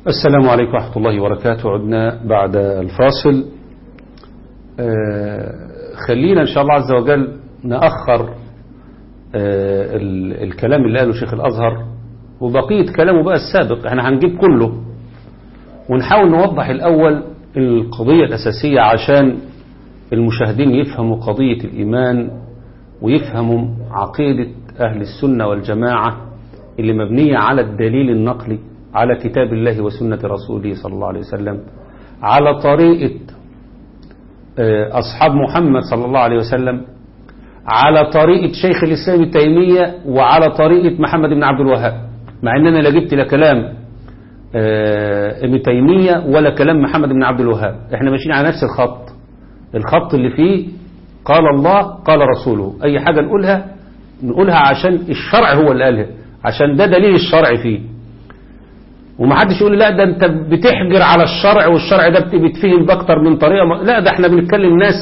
السلام عليكم ورحمة الله وبركاته. عدنا بعد الفاصل. خلينا إن شاء الله عز وجل نأخر الكلام اللي قاله شيخ الأزهر وبقية كلامه بقى السابق. احنا هنجيب كله ونحاول نوضح الأول القضية الأساسية عشان المشاهدين يفهموا قضية الإيمان ويفهموا عقيدة أهل السنة والجماعة اللي مبنية على الدليل النقلي على كتاب الله وسنة رسوله صلى الله عليه وسلم، على طريقة أصحاب محمد صلى الله عليه وسلم، على طريقة شيخ الإسلام ابن تيمية، وعلى طريقة محمد بن عبد الوهاب. مع أننا لا جبت لا كلام ابن تيمية ولا كلام محمد بن عبد الوهاب، احنا ماشيين على نفس الخط اللي فيه قال الله قال رسوله. أي حاجة نقولها عشان الشرع هو اللي قالها، عشان ده دليل الشرع فيه. ومحدش يقول لا ده انت بتحجر على الشرع والشرع ده بيتفهم بأكتر من طريقة. لا، ده احنا بنتكلم ناس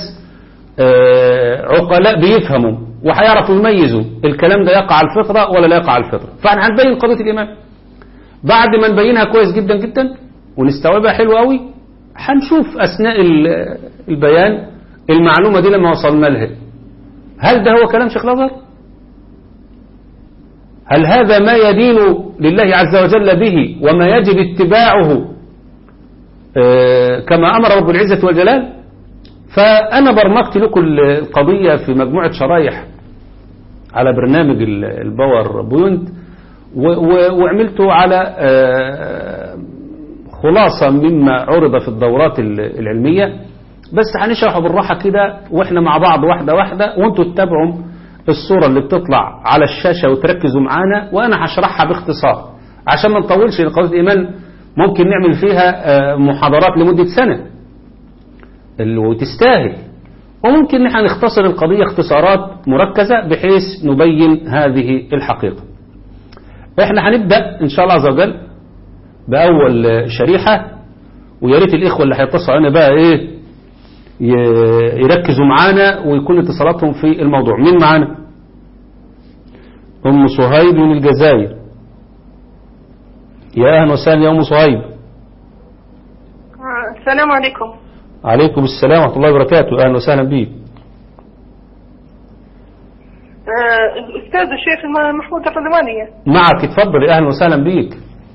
عقلاء بيفهموا وهيعرفوا يميزوا الكلام ده يقع على الفطرة ولا لا يقع على الفطرة. فاحنا هنبين قضية الإيمان بعد ما نبينها كويس جدا جدا ونستوعبها حلو قوي. هنشوف أثناء البيان المعلومة دي لما وصلنا لها، هل ده هو كلام شيخ الأزهر؟ هل هذا ما يدين لله عز وجل به وما يجب اتباعه كما أمر رب العزة والجلال؟ فأنا برمجت لكم القضية في مجموعة شرايح على برنامج الباور بوينت، وعملته على خلاصة مما عرض في الدورات العلمية، بس هنشرحه بالراحة كده وإحنا مع بعض واحدة واحدة، وانتوا تتابعوا الصورة اللي بتطلع على الشاشة وتركزوا معانا، وأنا هشرحها باختصار عشان ما نطولش. قضية الإيمان ممكن نعمل فيها محاضرات لمدة سنة وتستاهل، وممكن نحن نختصر القضية اختصارات مركزة بحيث نبين هذه الحقيقة. احنا هنبدأ إن شاء الله عز وجل بأول شريحة، ويا ريت الإخوة اللي هيتصلوا علينا بقى يركزوا معانا ويكون اتصالاتهم في الموضوع. مين معانا؟ أم صهيب من الجزائر. يا أهلا وسهلا يا أم صهيب. السلام عليكم. عليكم السلام ورحمة الله وبركاته. أهلا وسهلا بيك. الأستاذ الشيخ محمود الرضوانية معك، اتفضل. أهلا وسهلا بيك.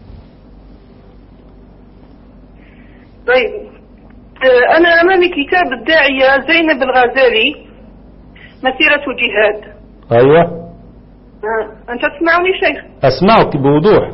طيب، أنا أمامي كتاب الداعية زينب الغزالي مسيرة جهاد. أيوة. أنت تسمعني شيخ؟ أسمعك بوضوح.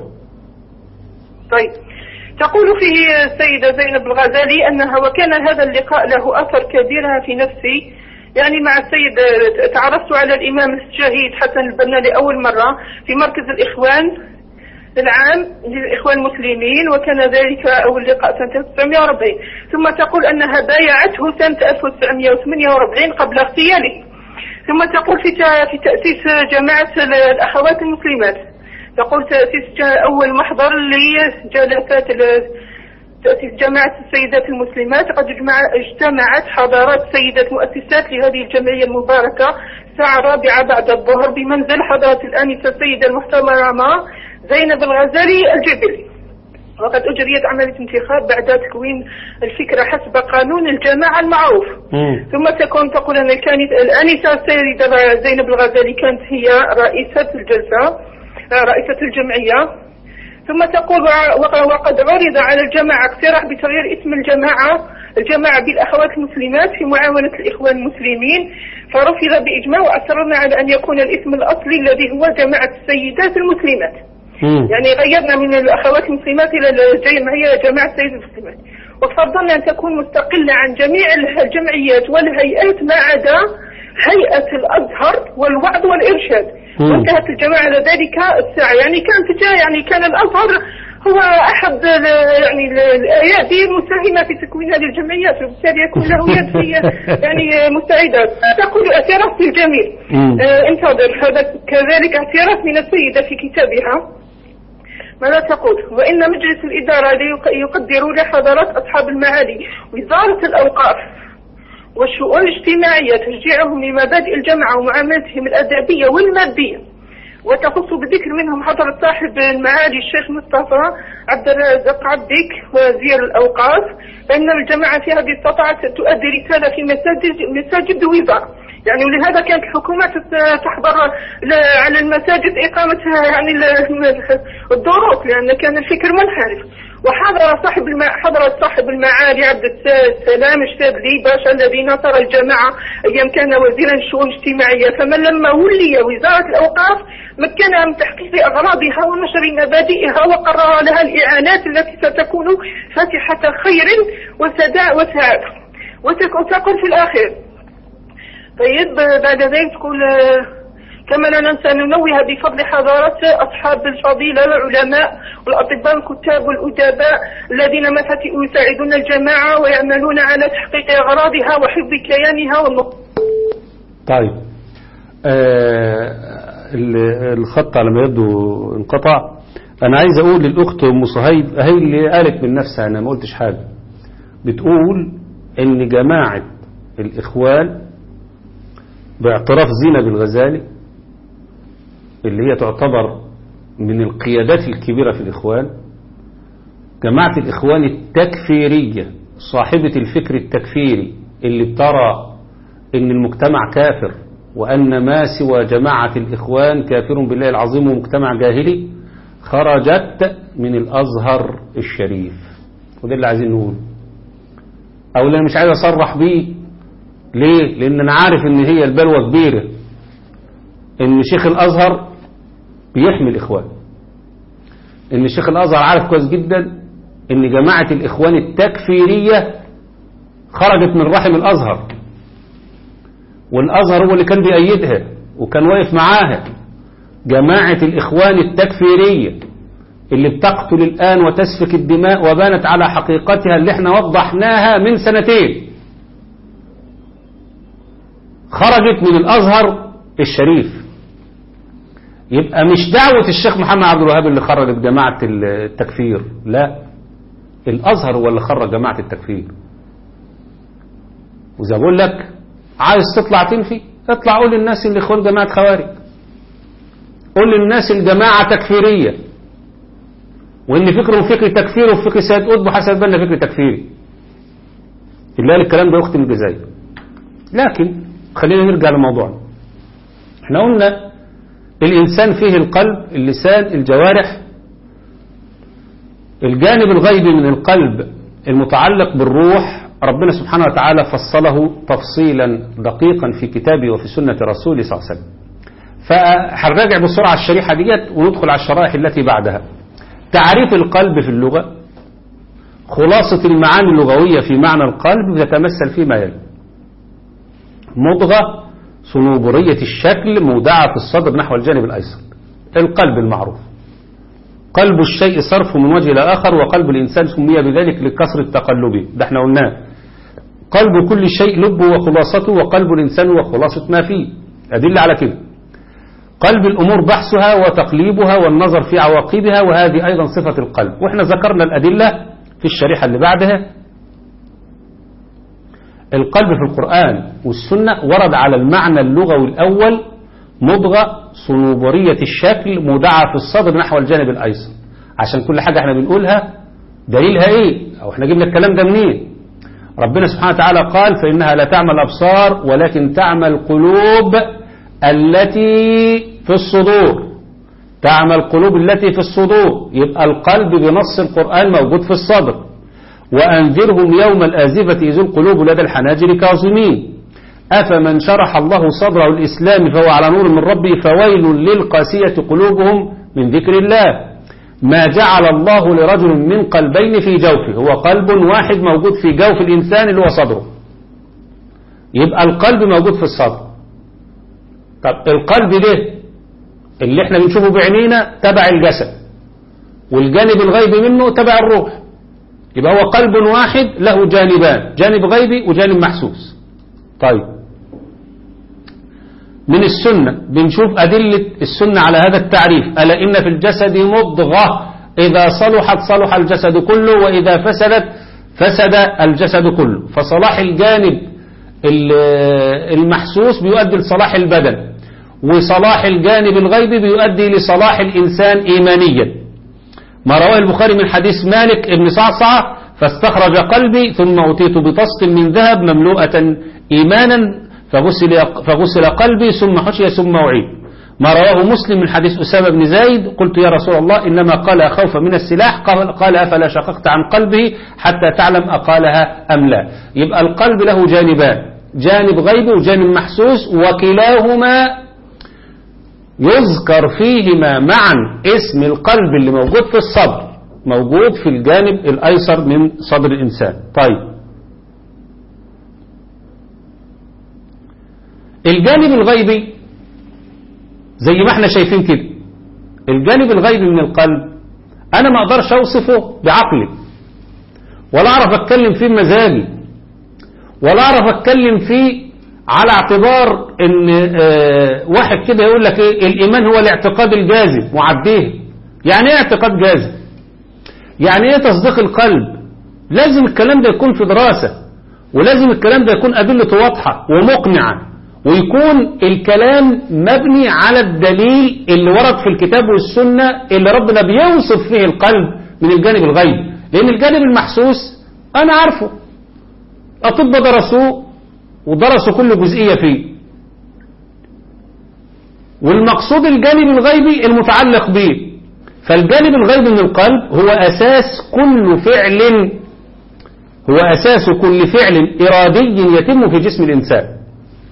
طيب، تقول فيه السيدة زينب الغزالي أنها وكان هذا اللقاء له أثر كبير في نفسي، يعني مع السيد تعرفت على الإمام الشهيد حسن البنا لأول مرة في مركز الإخوان العام للإخوان المسلمين، وكان ذلك أول لقاء سنة 1940. ثم تقول أنها بايعته سنة 1948 قبل اغتياله. ثم تقول في تأسيس جماعة الأخوات المسلمات، تقول تأسيس أول محضر لجلسات تأسيس جماعة السيدات المسلمات. قد اجتمعت حضارات سيدات مؤسسات لهذه الجمعية المباركة الساعة 4 بعد الظهر بمنزل حضرة الآنسة السيدة المحترمة زينب الغزالي الجبلي. وقد أجريت عملية انتخاب بعد تكوين الفكرة حسب قانون الجماعة المعروف. ثم تقول أن الآنسة السيدة زينب الغزالي كانت هي رئيسة الجلسة، رئيسة الجمعية. ثم تقول وقد عرض على الجماعة اقتراح بتغيير اسم الجماعة بالأخوات المسلمات في معاونة الإخوان المسلمين، فرفض بإجماع، وأصررنا على أن يكون الاسم الأصلي الذي هو جماعة السيدات المسلمات. يعني غيرنا من الأخوات المسلمات إلى جماعة السيدات المسلمات، وفضلنا أن تكون مستقلة عن جميع الجمعيات والهيئات ما عدا هيئة الأزهر والوعظ والإرشاد. وانتهت الجماعة على ذلك الساعة. يعني كان الأزهر هو أحد الآيات المساهمة في تكوين هذه الجمعيات، وبالتالي يكون له يد في مساعدات. تقول اعتراف الجميل. انتظر، هذا كذلك اعتراف من السيدة في كتابها. ماذا تقول؟ وإن مجلس الإدارة يقدر لحضرات أصحاب المعالي وزارة الأوقاف والشؤون الاجتماعية تشجيعهم لمبادئ الجماعة ومعاملتهم الأدبية والمادية وتخص بذكر منهم حضرة صاحب المعالي الشيخ مصطفى عبد الرازق عبدك وزير الأوقاف، فإن الجماعة في هذه استطاعت تؤدي رسالة في مساجد الوزارة يعني، ولهذا كانت الحكومة تحضر على المساجد إقامتها يعني الدروس، لأن كان الفكر منحرف. وحضر صاحب المعالي عبد السلام الشاذلي باشا الذي نصر الجماعة أيام كان وزيرا للشؤون الاجتماعية، فمن لما ولي وزارة الأوقاف مكنها من تحقيق أغراضها ونشر مبادئها وقرر لها الإعانات التي ستكون فاتحة خير وسعادة وتقول في الآخر. طيب بعد ذلك تقول كما لا ننسى ننوه بفضل حضارة أصحاب الفضيلة العلماء والأطباء والكتاب والأدباء الذين ما فتئوا يساعدون الجماعة ويعملون على تحقيق أغراضها وحفظ كيانها طيب الخط على ما يبدو انقطع. أنا عايز أقول للأخت أم صهيب هي اللي قالت من نفسها، أنا ما قلتش حاجة، بتقول إن جماعة الإخوان باعتراف زينب الغزالي اللي هي تعتبر من القيادات الكبيرة في الإخوان، جماعة الإخوان التكفيرية صاحبة الفكر التكفيري اللي بترى إن المجتمع كافر وأن ما سوى جماعة الإخوان كافر بالله العظيم ومجتمع جاهلي، خرجت من الأزهر الشريف. وده اللي عايزين نقول، أو اللي مش عايز أصرح بيه. ليه؟ لأن أنا عارف إن هي البلوى كبيرة إن شيخ الأزهر بيحمي الإخوان، إن شيخ الأزهر عارف كويس جدا إن جماعة الإخوان التكفيرية خرجت من رحم الأزهر، والأزهر هو اللي كان بيأيدها وكان واقف معاها. جماعة الإخوان التكفيرية اللي بتقتل الآن وتسفك الدماء وبانت على حقيقتها اللي احنا وضحناها من 2 سنين، خرجت من الأزهر الشريف. يبقى مش دعوة الشيخ محمد عبد الوهاب اللي خرجت جماعة التكفير، لا، الأزهر هو اللي خرج جماعة التكفير. وإذا بقول لك عايز تطلع تنفي، اطلع قول للناس اللي اخوان جماعة خوارج، قول للناس الجماعة تكفيرية، وإن فكرهم فكر تكفير وفكر سيد قطب وحسن بنا فكر تكفيري. اللي قال الكلام ده أختي من الجزائر. لكن خلينا نرجع لموضوعنا. احنا قلنا الإنسان فيه القلب، اللسان، الجوارح. الجانب الغيبي من القلب المتعلق بالروح ربنا سبحانه وتعالى فصله تفصيلا دقيقا في كتابه وفي سنة رسوله صلى الله عليه وسلم. فهنراجع بسرعة الشريحة ديت وندخل على الشرائح التي بعدها. تعريف القلب في اللغة، خلاصة المعاني اللغوية في معنى القلب تتمثل فيما يلي: مضغة صنوبرية الشكل مودعة في الصدر نحو الجانب الأيسر. القلب المعروف قلب الشيء صرفه من وجه إلى آخر، وقلب الإنسان سمي بذلك لكثرة تقلبه، ده احنا قلناه. قلب كل شيء لبه وخلاصته، وقلب الإنسان هو خلاصة ما فيه. أدلة على كده: قلب الأمور بحثها وتقليبها والنظر في عواقبها، وهذه أيضا صفة القلب. وإحنا ذكرنا الأدلة في الشريحة اللي بعدها. القلب في القرآن والسنة ورد على المعنى اللغوي الأول: مضغة صنوبرية الشكل مودعة في الصدر نحو الجانب الأيسر. عشان كل حاجة احنا بنقولها دليلها ايه، او احنا جبنا الكلام ده منين؟ ربنا سبحانه وتعالى قال: فإنها لا تعمى الأبصار ولكن تعمى القلوب التي في الصدور. تعمى القلوب التي في الصدور، يبقى القلب بنص القرآن موجود في الصدر. وأنذرهم يوم الآزفة إذ القلوب لدى الحناجر كاظمين. أفمن شرح الله صدره الإسلام فهو على نور من ربه فويل للقاسية قلوبهم من ذكر الله. ما جعل الله لرجل من قلبين في جوفه، هو قلب واحد موجود في جوف الإنسان اللي هو صدره. يبقى القلب موجود في الصدر. طب القلب ده اللي احنا بنشوفه بعينينا تبع الجسد، والجانب الغيبي منه تبع الروح. يبقى هو قلب واحد له جانبان، جانب غيبي وجانب محسوس. طيب، من السنة بنشوف أدلة السنة على هذا التعريف: ألا إن في الجسد مضغة إذا صلحت صلح الجسد كله وإذا فسدت فسد الجسد كله. فصلاح الجانب المحسوس بيؤدي لصلاح البدن، وصلاح الجانب الغيبي بيؤدي لصلاح الإنسان إيمانيا. ما رواه البخاري من حديث مالك ابن صعصعة فاستخرج قلبي ثم أتيت بطست من ذهب مملوءة إيمانا فغسل قلبي ثم حشي ثم أعيد. ما رواه مسلم من حديث أسامة بن زيد قلت يا رسول الله إنما قال خوفا من السلاح قال أفلا شققت عن قلبه حتى تعلم أقالها أم لا. يبقى القلب له جانبان، جانب غيبي وجانب محسوس، وكلاهما يذكر فيهما معا اسم القلب اللي موجود في الصدر، موجود في الجانب الأيسر من صدر الإنسان. طيب الجانب الغيبي زي ما احنا شايفين كده، الجانب الغيبي من القلب انا ما اقدرش اوصفه بعقلي، ولا اعرف اتكلم فيه بمزاجي، ولا اعرف اتكلم فيه على اعتبار ان واحد كده يقول لك ايه الايمان هو الاعتقاد الجازم وعديه. يعني ايه اعتقاد جازم؟ يعني ايه تصديق القلب؟ لازم الكلام ده يكون في دراسة، ولازم الكلام ده يكون ادلته واضحة ومقنعة، ويكون الكلام مبني على الدليل اللي ورد في الكتاب والسنة اللي ربنا بيوصف فيه القلب من الجانب الغيبي. لأن الجانب المحسوس أنا عارفه، أطباء درسوه ودرسوا كل جزئية فيه، والمقصود الجانب الغيبي المتعلق به. فالجانب الغيبي من القلب هو أساس كل فعل إرادي يتم في جسم الإنسان.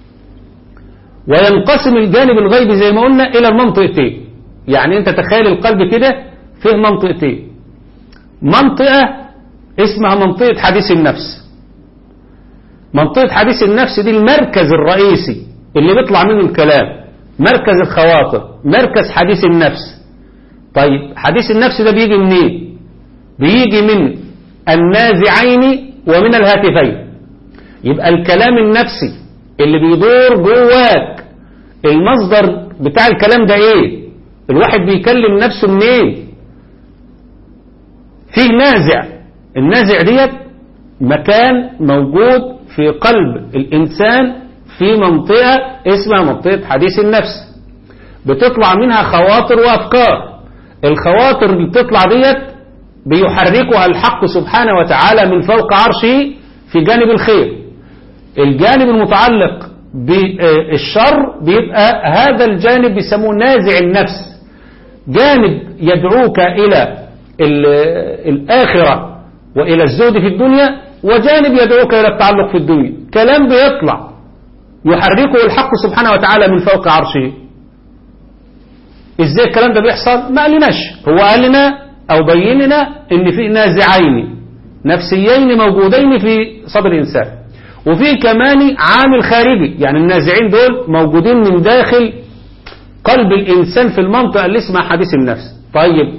وينقسم الجانب الغيبي زي ما قلنا إلى المنطقتين. يعني أنت تخيل القلب كده فيه منطقتين، منطقة اسمها منطقة حديث النفس. منطقة حديث النفس دي المركز الرئيسي اللي بيطلع منه الكلام، مركز الخواطر، مركز حديث النفس. طيب حديث النفس ده بيجي منين؟ بيجي من النازعين ومن الهاتفين. يبقى الكلام النفسي اللي بيدور جواك المصدر بتاع الكلام ده ايه؟ الواحد بيكلم نفسه منين؟ فيه نازع، النازع ديت مكان موجود في قلب الإنسان في منطقة اسمها منطقة حديث النفس، بتطلع منها خواطر وأفكار. الخواطر اللي بتطلع ديت بيحركها الحق سبحانه وتعالى من فوق عرشه في جانب الخير. الجانب المتعلق بالشر بيبقى هذا الجانب بيسموه نازع النفس، جانب يدعوك إلى الآخرة وإلى الزهد في الدنيا، وجانب يدعوك إلى التعلق في الدنيا. كلام بيطلع يحركه الحق سبحانه وتعالى من فوق عرشه. ازاي الكلام ده بيحصل؟ ما قالناش، هو قال لنا أو بين لنا إن في نازعين نفسيين موجودين في صدر الإنسان، وفي كمان عامل خارجي. يعني النازعين دول موجودين من داخل قلب الإنسان في المنطقة اللي اسمها حديث النفس. طيب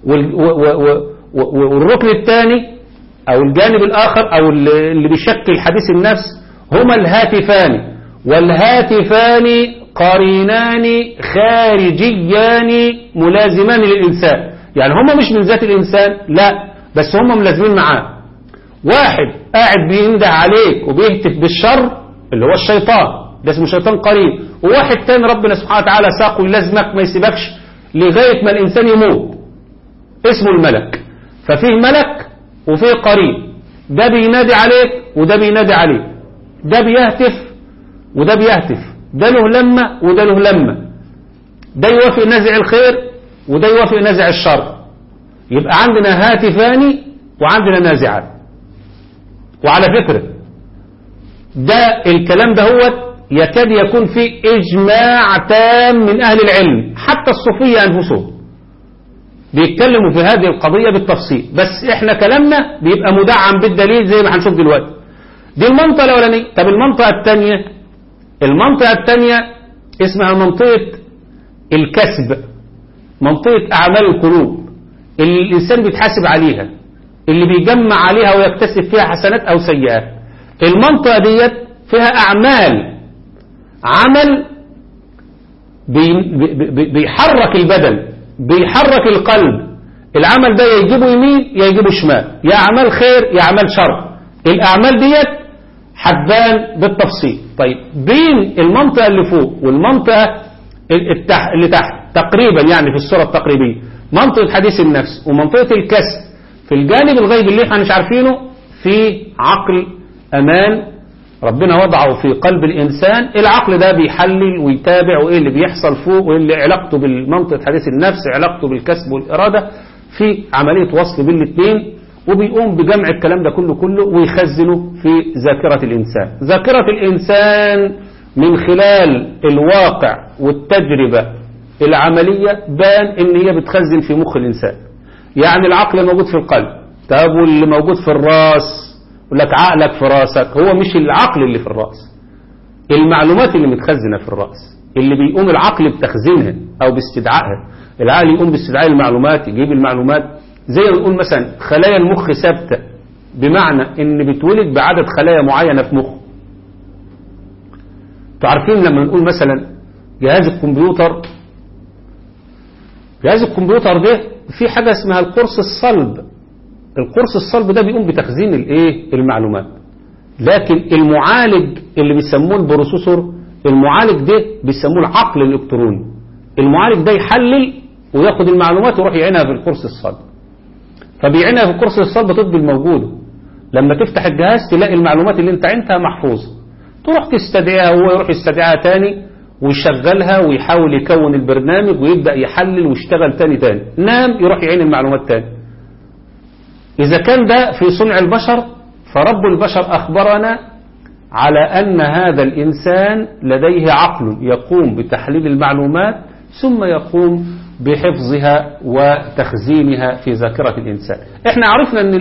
والركن الثاني أو الجانب الآخر أو اللي بيشكل حديث النفس هما الهاتفان، والهاتفان قرينان خارجيان ملازمان للإنسان. يعني هما مش من ذات الإنسان، لا، بس هما ملازمين معاه. واحد قاعد بينده عليك وبيهتف بالشر اللي هو الشيطان، ده اسمه شيطان قرين. وواحد تاني ربنا سبحانه وتعالى ساقه يلازمك ما يسيبكش لغاية ما الإنسان يموت، اسمه الملك. ففيه ملك وفيه قرين، ده بينادي عليك وده بينادي عليك، ده بيهتف وده بيهتف، ده له لمة وده له لمة، ده يوافق نزع الخير وده يوافق نزع الشر. يبقى عندنا هاتفان وعندنا نازعان. وعلى فكرة ده الكلام ده هو يكاد يكون فيه إجماع تام من أهل العلم، حتى الصوفية أنفسهم بيتكلموا في هذه القضية بالتفصيل، بس احنا كلامنا بيبقى مدعم بالدليل زي ما هنشوف دلوقتي. دي المنطقة الأولانية. طب المنطقة الثانية اسمها منطقة الكسب، منطقة أعمال القلوب اللي الإنسان بيتحاسب عليها، اللي بيجمع عليها ويكتسب فيها حسنات أو سيئات. المنطقة ديت فيها أعمال، عمل بيحرك البدن، بيحرك القلب. العمل ده يجيبه يمين يجيبه شمال، يا أعمال خير يا أعمال شر. الأعمال ديت هتبان بالتفصيل. طيب بين المنطقة اللي فوق والمنطقة اللي تحت تقريبا يعني في الصورة التقريبية منطقة حديث النفس ومنطقة الكسب في الجانب الغيبي اللي احنا مش عارفينه في عقل أمان ربنا وضعه في قلب الإنسان. العقل ده بيحلل ويتابع وإيه اللي بيحصل فوق وإيه اللي علاقته بالمنطقة حديث النفس علاقته بالكسب والإرادة في عملية وصل بين الاثنين وبيقوم بجمع الكلام ده كله ويخزنه في ذاكرة الإنسان. ذاكرة الإنسان من خلال الواقع والتجربة العملية بان إن هي بتخزن في مخ الإنسان. يعني العقل موجود في القلب، طب واللي موجود في الراس يقول لك عقلك في راسك، هو مش العقل اللي في الراس، المعلومات اللي متخزنة في الراس اللي بيقوم العقل بتخزينها أو باستدعائها. العقل يقوم باستدعاء المعلومات، يجيب المعلومات زي ما نقول مثلا خلايا المخ ثابتة، بمعنى ان بتولد بعدد خلايا معينة في مخه. تعرفين لما نقول مثلا جهاز الكمبيوتر ده في حاجة اسمها القرص الصلب. القرص الصلب ده بيقوم بتخزين المعلومات، لكن المعالج اللي بيسموه البروسيسور، المعالج ده بيسموه العقل الالكتروني. المعالج ده يحلل وياخد المعلومات ويروح يعينها في القرص الصلب، فبيعينها في القرص الصلب تفضل الموجودة. لما تفتح الجهاز تلاقي المعلومات اللي انت عينتها محفوظة، تروح تستدعيها وهو يروح يستدعيها تاني ويشغلها ويحاول يكون البرنامج ويبدأ يحلل ويشتغل تاني نام يروح يعين المعلومات تاني. إذا كان ده في صنع البشر، فرب البشر أخبرنا على أن هذا الإنسان لديه عقل يقوم بتحليل المعلومات ثم يقوم بحفظها وتخزينها في ذاكرة الإنسان. احنا عرفنا أن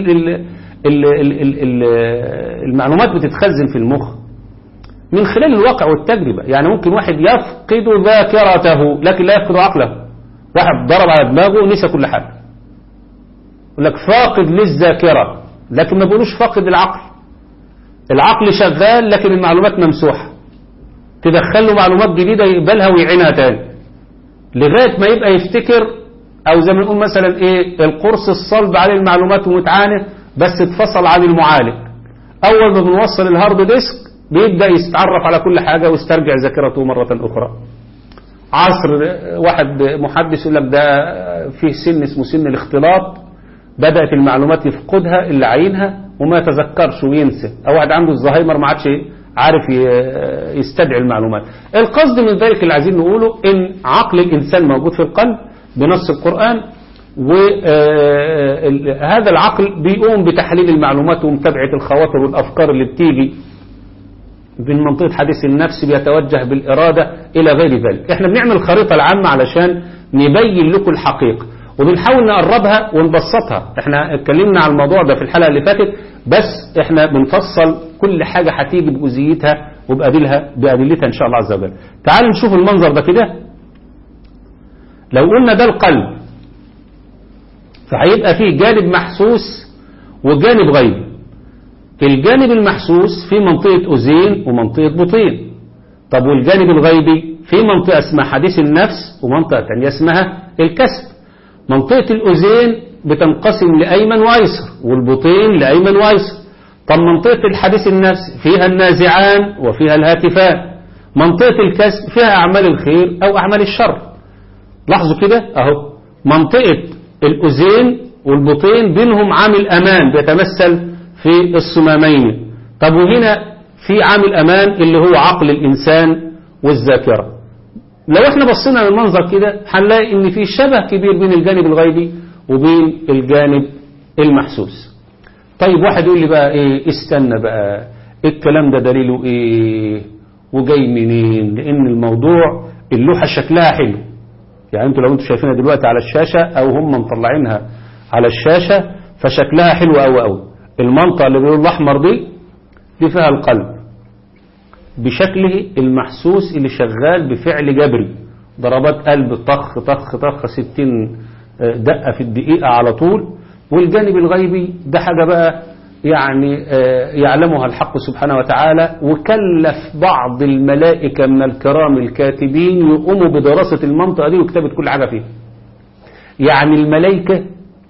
المعلومات بتتخزن في المخ من خلال الواقع والتجربة. يعني ممكن واحد يفقد ذاكرته لكن لا يفقد عقله. واحد ضرب على دماغه ونسى كل حاجة، يقول لك فاقد للذاكرة، لكن ما بيقولوش فاقد العقل. العقل شغال لكن المعلومات ممسوحة، تدخل له معلومات جديدة يقبلها ويعينها تاني لغاية ما يبقى يفتكر، او زي ما نقول مثلا القرص الصلب عليه المعلومات ومتعانة بس اتفصل عن المعالج. اول ما بنوصل الهارد ديسك بيبدأ يتعرف على كل حاجة ويسترجع ذاكرته مرة اخرى. عصر واحد محدث يقول لك ده فيه سن اسمه سن الاختلاط، بدأت المعلومات يفقدها اللي عينها وما يتذكرش وينسى، او واحد عنده الزهايمر ما عادش عارف يستدعي المعلومات. القصد من ذلك اللي عايزين نقوله ان عقل الانسان موجود في القلب بنص القرآن، وهذا العقل بيقوم بتحليل المعلومات ومتابعة الخواطر والافكار اللي بتيجي من منطقة حديث النفس، بيتوجه بالإرادة إلى غير ذلك. احنا بنعمل خريطة العامة علشان نبين لكم الحقيقة وبنحاول نقربها ونبسطها. احنا اتكلمنا على الموضوع ده في الحلقة اللي فاتت، بس احنا بنفصل كل حاجة هتيجي بجزئيتها بأدلتها إن شاء الله عز وجل. تعالوا نشوف المنظر ده كده. لو قلنا ده القلب فهيبقى فيه جانب محسوس وجانب غيبي. الجانب المحسوس في منطقة أذين ومنطقة بطين. طب والجانب الغيبي في منطقة اسمها حديث النفس ومنطقة تانية اسمها الكسب. منطقة الأذين بتنقسم لأيمن وأيسر والبطين لأيمن وأيسر. طب منطقة الحديث النفس فيها النازعان وفيها الهاتفان. منطقة الكسب فيها أعمال الخير أو أعمال الشر. لاحظوا كده أهو، منطقة الأذين والبطين بينهم عامل أمان بيتمثل في الصمامين. طب وهنا في عامل أمان اللي هو عقل الإنسان والذاكرة. لو احنا بصينا للمنظر كده هنلاقي ان في شبه كبير بين الجانب الغيبي وبين الجانب المحسوس. طيب واحد يقول لي بقى استنى بقى، الكلام ده دليله وجاي منين؟ لان الموضوع اللوحة شكلها حلو. يعني انتوا لو انتوا شايفينها دلوقتي على الشاشة او هم مطلعينها على الشاشة فشكلها حلو قوي. المنطقة اللي بيقول الأحمر دي فيها القلب بشكله المحسوس اللي شغال بفعل جبري، ضربات قلب طخ طخ طخ 60 دقة في الدقيقة على طول. والجانب الغيبي ده حاجة بقى يعني يعلمها الحق سبحانه وتعالى، وكلف بعض الملائكة من الكرام الكاتبين يقوموا بدراسة المنطقة دي وكتابة كل حاجة فيها. يعني الملائكة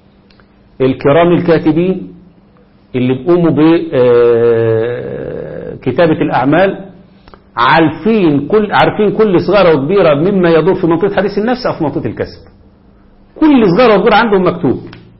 الكرام الكاتبين اللي بيقوموا بكتابة الأعمال عارفين كل صغيرة وكبيرة مما يدور في منطقة حديث النفس أو في منطقة الكسب. كل صغيرة وكبيرة عندهم مكتوب،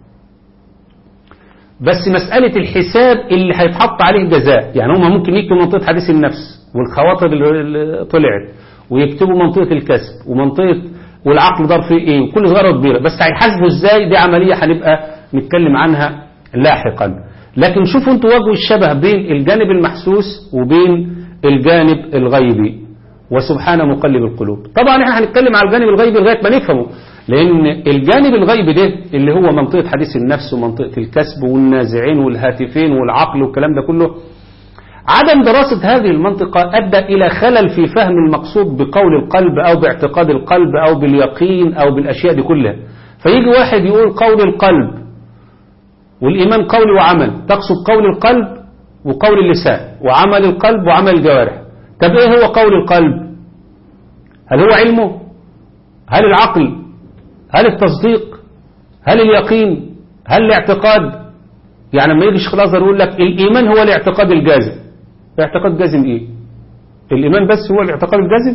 بس مسألة الحساب اللي هيتحط عليه جزاء. يعني هم ممكن يكتبوا منطقة حديث النفس والخواطر اللي طلعت، ويكتبوا منطقة الكسب ومنطقة والعقل دار فيه ايه، وكل صغيرة وكبيرة، بس هيحاسبوا ازاي؟ دي عملية هنبقى نتكلم عنها لاحقا. لكن شوفوا انتوا وجه الشبه بين الجانب المحسوس وبين الجانب الغيبي. وسبحان مقلب القلوب. طبعا احنا هنتكلم على الجانب الغيبي لغاية ما نفهمه، لان الجانب الغيبي ده اللي هو منطقة حديث النفس ومنطقة الكسب والنازعين والهاتفين والعقل والكلام ده كله، عدم دراسة هذه المنطقة أدى إلى خلل في فهم المقصود بقول القلب أو باعتقاد القلب أو باليقين أو بالأشياء دي كلها. فيجي واحد يقول قول القلب والإيمان قول وعمل، تقصد قول القلب وقول اللسان وعمل القلب وعمل الجوارح. طب إيه هو قول القلب؟ هل هو علمه؟ هل العقل؟ هل التصديق؟ هل اليقين؟ هل الاعتقاد؟ يعني لما يجي الشيخ الأزهر يقول لك الإيمان هو الاعتقاد الجازم. اعتقاد جازم إيه؟ الإيمان بس هو الاعتقاد الجازم؟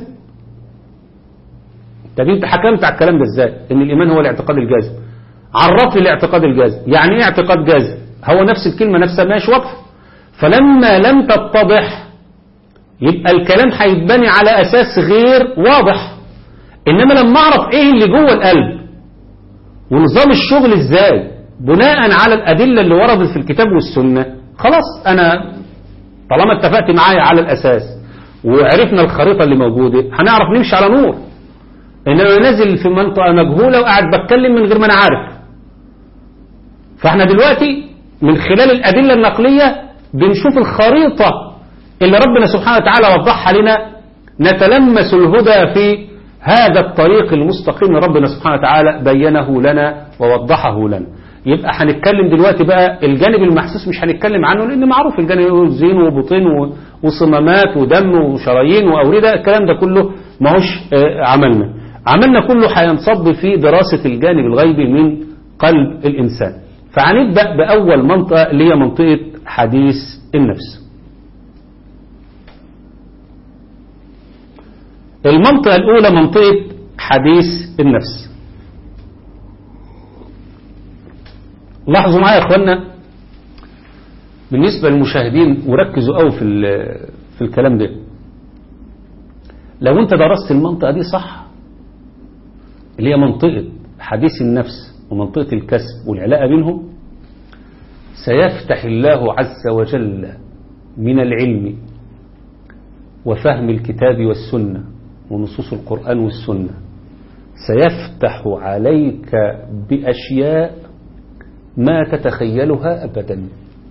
طب أنت حكمت على الكلام ده إزاي؟ إن الإيمان هو الاعتقاد الجازم. عرف لي الاعتقاد الجازم، يعني إيه اعتقاد جازم؟ هو نفس الكلمة نفسها ماشي واضحة. فلما لم تتضح يبقى الكلام هيتبني على أساس غير واضح. إنما لما أعرف إيه اللي جوه القلب ونظام الشغل إزاي بناء على الأدلة اللي وردت في الكتاب والسنة، خلاص أنا طالما اتفقت معايا على الأساس وعرفنا الخريطة اللي موجودة هنعرف نمشي على نور. إنما نازل في منطقة مجهولة وقاعد بتكلم من غير ما أنا عارف. فاحنا دلوقتي من خلال الأدلة النقلية بنشوف الخريطة اللي ربنا سبحانه وتعالى وضحها لنا، نتلمس الهدى في هذا الطريق المستقيم ربنا سبحانه وتعالى بينه لنا ووضحه لنا. يبقى هنتكلم دلوقتي بقى الجانب المحسوس مش هنتكلم عنه، لأن معروف الجانب زين وبطين وصمامات ودم وشرايين وأوردة، الكلام ده كله ماهوش عملنا كله هينصب في دراسة الجانب الغيبي من قلب الإنسان. فهنبدأ بأول منطقة اللي هي منطقة حديث النفس. المنطقة الأولى منطقة حديث النفس. لاحظوا معايا يا اخوانا بالنسبة للمشاهدين وركزوا قوي في الكلام ده. لو انت درست المنطقة دي صح اللي هي منطقة حديث النفس ومنطقة الكسب والعلاقة بينهم، سيفتح الله عز وجل من العلم وفهم الكتاب والسنة ونصوص القرآن والسنة، سيفتح عليك بأشياء ما تتخيلها أبدا.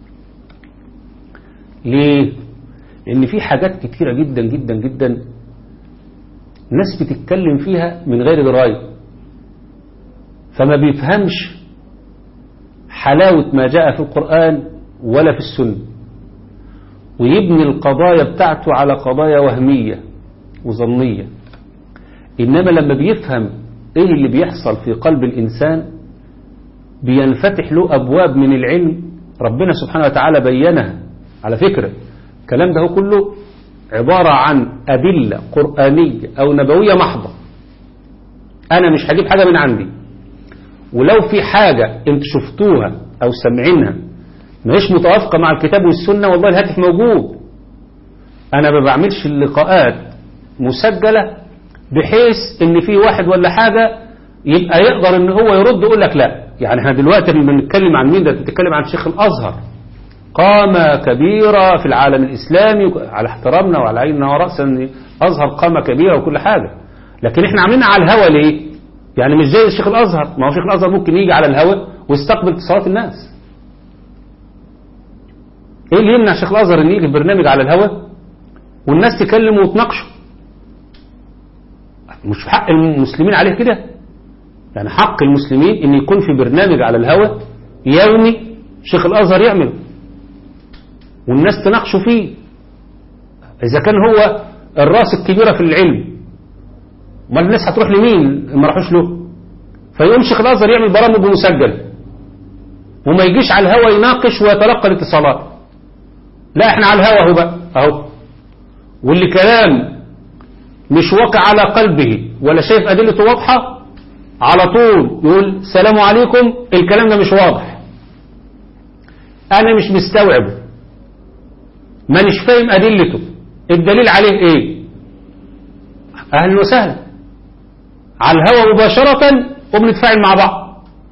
ليه؟ لأن في حاجات كتيرة جدا جدا جدا ناس بتتكلم فيها من غير دراية، فما بيفهمش حلاوة ما جاء في القرآن ولا في السنة، ويبني القضايا بتاعته على قضايا وهمية وظنية. إنما لما بيفهم إيه اللي بيحصل في قلب الإنسان بينفتح له أبواب من العلم ربنا سبحانه وتعالى بينها. على فكرة الكلام ده كله عبارة عن أدلة قرآنية أو نبوية محضة. أنا مش هجيب حاجة من عندي، ولو في حاجة انت شفتوها أو سمعينها مش متوافقة مع الكتاب والسنة والله الهاتف موجود. أنا ما بعملش اللقاءات مسجلة بحيث ان في واحد ولا حاجة يبقى يقدر ان هو يرد يقول لك لا. يعني احنا دلوقتي بنتكلم عن مين؟ ده بتتكلم عن شيخ الأزهر، قامة كبيرة في العالم الإسلامي على احترامنا وعلى عيننا ورأسنا. أزهر قامة كبيرة وكل حاجة، لكن احنا عاملينها على الهوى ليه؟ يعني مش زي الشيخ الأزهر. ما هو الشيخ الأزهر ممكن يجي على الهوى ويستقبل اتصالات الناس. ايه اللي يمنع الشيخ الأزهر ان يجي برنامج على الهوى والناس تكلمه وتناقشه؟ مش حق المسلمين عليه كده؟ يعني حق المسلمين ان يكون في برنامج على الهوى يومي شيخ الأزهر يعمله والناس تناقشوا فيه. إذا كان هو الراس الكبيرة في العلم، ما الناس هتروح لمين ما راحوش له؟ فيقوم شيخ الأزهر يعمل برامج مسجل وما يجيش على الهوى يناقش ويتلقى الاتصالات. لا احنا على الهوى اهو بقى اهو، واللي كلام مش واقع على قلبه ولا شايف أدلته واضحة على طول يقول السلام عليكم، الكلام ده مش واضح، أنا مش مستوعبه، مانيش فاهم أدلته، الدليل عليه إيه؟ أهلا وسهلا، على الهوى مباشرة وبنتفاعل مع بعض.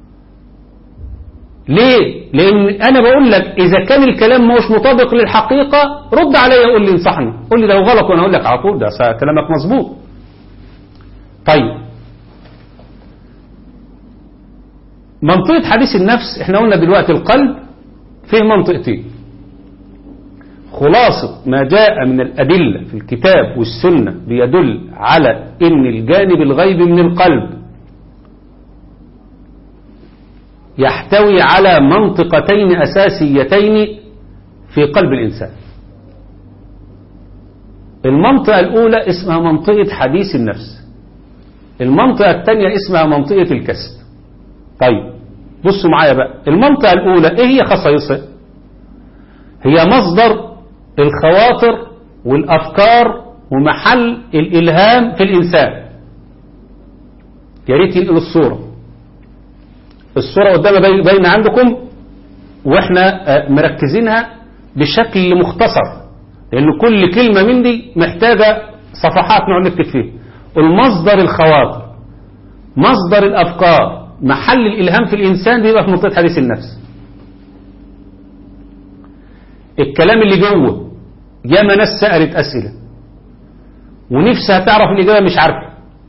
ليه؟ لأن أنا بقول لك إذا كان الكلام مش مطابق للحقيقة رد عليا، قول لي انصحني، قول لي ده غلط وأنا أقول لك على طول ده كلامك مظبوط. طيب منطقة حديث النفس، احنا قلنا دلوقتي القلب فيه منطقتين. خلاصة ما جاء من الأدلة في الكتاب والسنة بيدل على إن الجانب الغيبي من القلب يحتوي على منطقتين أساسيتين في قلب الإنسان. المنطقة الأولى اسمها منطقة حديث النفس، المنطقة الثانية اسمها منطقة الكسب. طيب بصوا معايا بقى، المنطقة الأولى إيه هي خصائصها؟ هي مصدر الخواطر والأفكار ومحل الإلهام في الإنسان. يا ريت ينقل الصورة قدام باينة عندكم واحنا مركزينها بشكل مختصر، لأن كل كلمة من دي محتاجة صفحات نقعد نكتب فيها. المصدر الخواطر، مصدر الأفكار، محل الإلهام في الإنسان بيبقى في منطقة حديث النفس. الكلام اللي جوه، ياما ناس سألت أسئلة ونفسها تعرف الإجابة مش عارفة.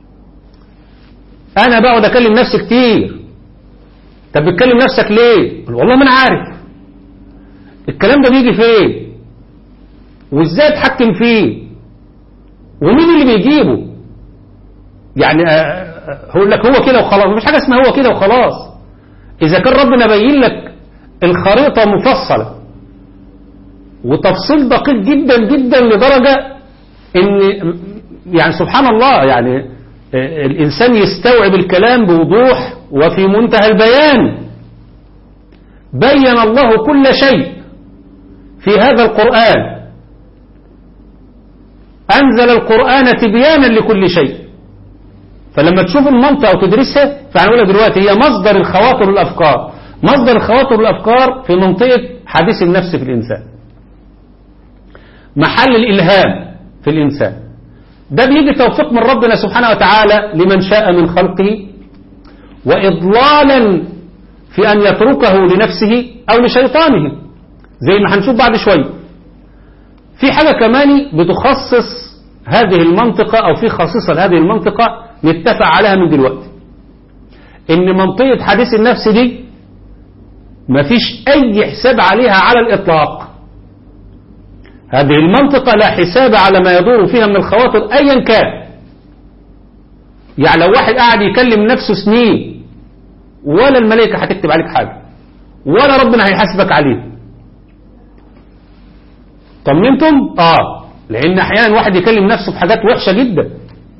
أنا بقعد أكلم نفسي كتير، طب بتكلم نفسك ليه؟ والله ما أنا عارف الكلام ده بيجي فين وإزاي أتحكم فيه ومين اللي بيجيبه. يعني هقول لك هو كده وخلاص، مفيش حاجة اسمها هو كده وخلاص. إذا كان ربنا بين لك الخريطة مفصلة وتفصيل دقيق جدا جدا لدرجة ان يعني سبحان الله، يعني الإنسان يستوعب الكلام بوضوح وفي منتهى البيان. بين الله كل شيء في هذا القرآن، أنزل القرآن تبيانا لكل شيء. فلما تشوف المنطقة وتدرسها، فهنقولها دلوقتي هي مصدر الخواطر والأفكار. مصدر الخواطر والأفكار في منطقة حديث النفس في الإنسان، محل الإلهام في الإنسان. ده بيجي توفيق من ربنا سبحانه وتعالى لمن شاء من خلقه، وإضلالا في أن يتركه لنفسه أو لشيطانه، زي ما هنشوف بعد شوية. في حاجة كمان بتخصص هذه المنطقة، أو في خصيصة لهذه المنطقة نتفق عليها من دلوقتي، إن منطقة حديث النفس دي مفيش أي حساب عليها على الإطلاق. هذه المنطقة لا حساب على ما يدور فيها من الخواطر أيا كان. يعني لو واحد قاعد يكلم نفسه سنين ولا الملائكة هتكتب عليك حاجة ولا ربنا هيحاسبك عليه. طمنتم؟ لأن أحيانا واحد يكلم نفسه في حاجات وحشة جدا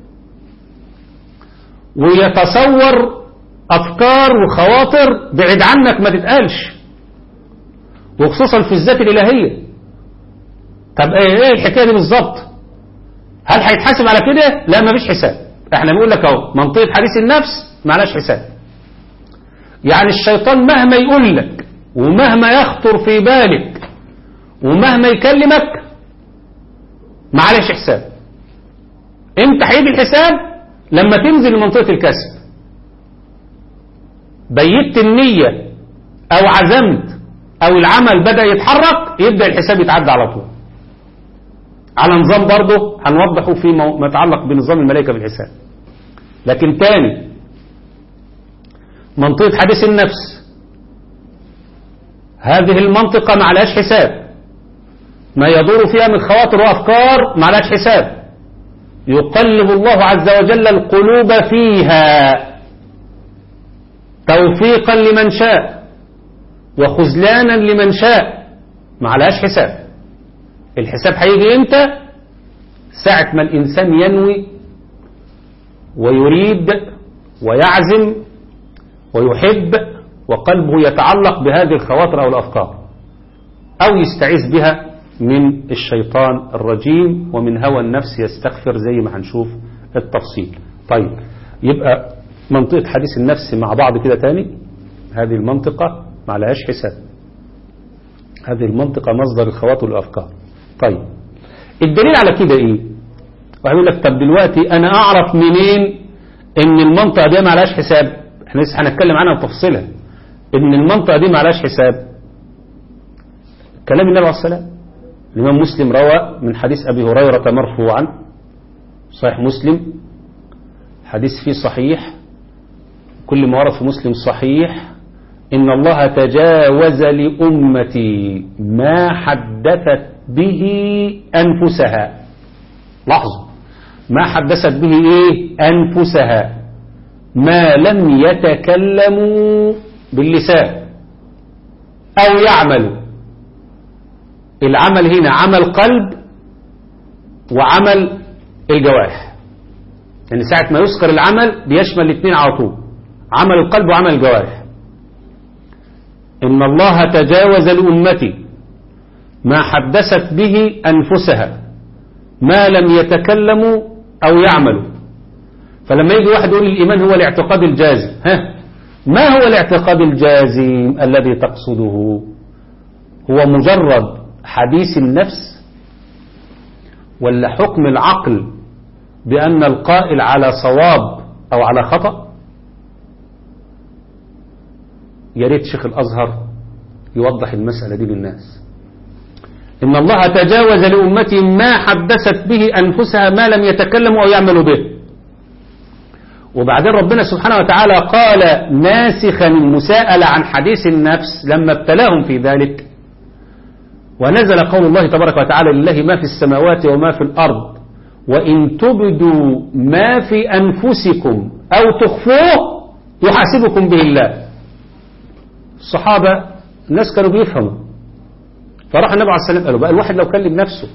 ويتصور أفكار وخواطر بعيد عنك ما تتقالش، وخصوصا في الذات الإلهية. طب ايه الحكاية دي بالظبط؟ هل هيتحاسب على كده؟ لا، ما فيش حساب. احنا بنقول لك اهو منطقة حديث النفس معناش حساب. يعني الشيطان مهما يقول لك ومهما يخطر في بالك ومهما يكلمك معلش حساب. امتى هيجي الحساب؟ لما تنزل لمنطقة الكسب، بيت النية او عزمت او العمل بدأ يتحرك، يبدأ الحساب يتعدى على طول. على نظام برضه هنوضحه فيما يتعلق بنظام الملائكة في الحساب. لكن تاني، منطقة حديث النفس هذه المنطقة معلهاش حساب، ما يدور فيها من خواطر وأفكار معلهاش حساب. يقلب الله عز وجل القلوب فيها توفيقا لمن شاء وخذلانا لمن شاء، معلهاش حساب. الحساب هيجي امتى؟ ساعة ما الإنسان ينوي ويريد ويعزم ويحب وقلبه يتعلق بهذه الخواطر أو الأفكار، أو يستعيذ بها من الشيطان الرجيم ومن هوى النفس يستغفر زي ما هنشوف التفصيل. طيب يبقى منطقة حديث النفس مع بعض كده تاني. هذه المنطقة ما عليهاش حساب، هذه المنطقة مصدر الخواطر والأفكار. طيب الدليل على كده ايه؟ وهيقول لك طب دلوقتي انا اعرف منين ان المنطقة دي ما عليهاش حساب؟ احنا لسه هنتكلم عنها بتفصيلها. ان المنطقة دي ما عليهاش حساب كلام النبي عليه الصلاة والسلام. الإمام مسلم روى من حديث أبي هريرة مرفوعا، صحيح مسلم، حديث فيه صحيح، كل ما ورد في مسلم صحيح، إن الله تجاوز لأمتي ما حدثت به أنفسها. لاحظوا ما حدثت به إيه؟ أنفسها، ما لم يتكلموا باللسان أو يعملوا. العمل هنا عمل قلب وعمل الجوارح، يعني ساعة ما يذكر العمل بيشمل الاثنين على طول، عمل القلب وعمل الجوارح. إن الله تجاوز لأمتي ما حدثت به أنفسها ما لم يتكلموا أو يعملوا. فلما يجي واحد يقول الإيمان هو الاعتقاد الجازم، ما هو الاعتقاد الجازم الذي تقصده؟ هو مجرد حديث النفس ولا حكم العقل بأن القائل على صواب أو على خطأ؟ يا ريت شيخ الأزهر يوضح المسألة دي للناس. إن الله تجاوز لأمتي ما حدثت به أنفسها ما لم يتكلموا أو يعملوا به. وبعدين ربنا سبحانه وتعالى قال ناسخا المساءلة عن حديث النفس لما ابتلاهم في ذلك، ونزل قول الله تبارك وتعالى لله ما في السماوات وما في الأرض وإن تبدوا ما في أنفسكم أو تخفوه يحاسبكم به الله. الصحابة الناس كانوا بيفهموا، فراح النبي عليه الصلاة والسلام قالوا بقى الواحد لو كلم نفسه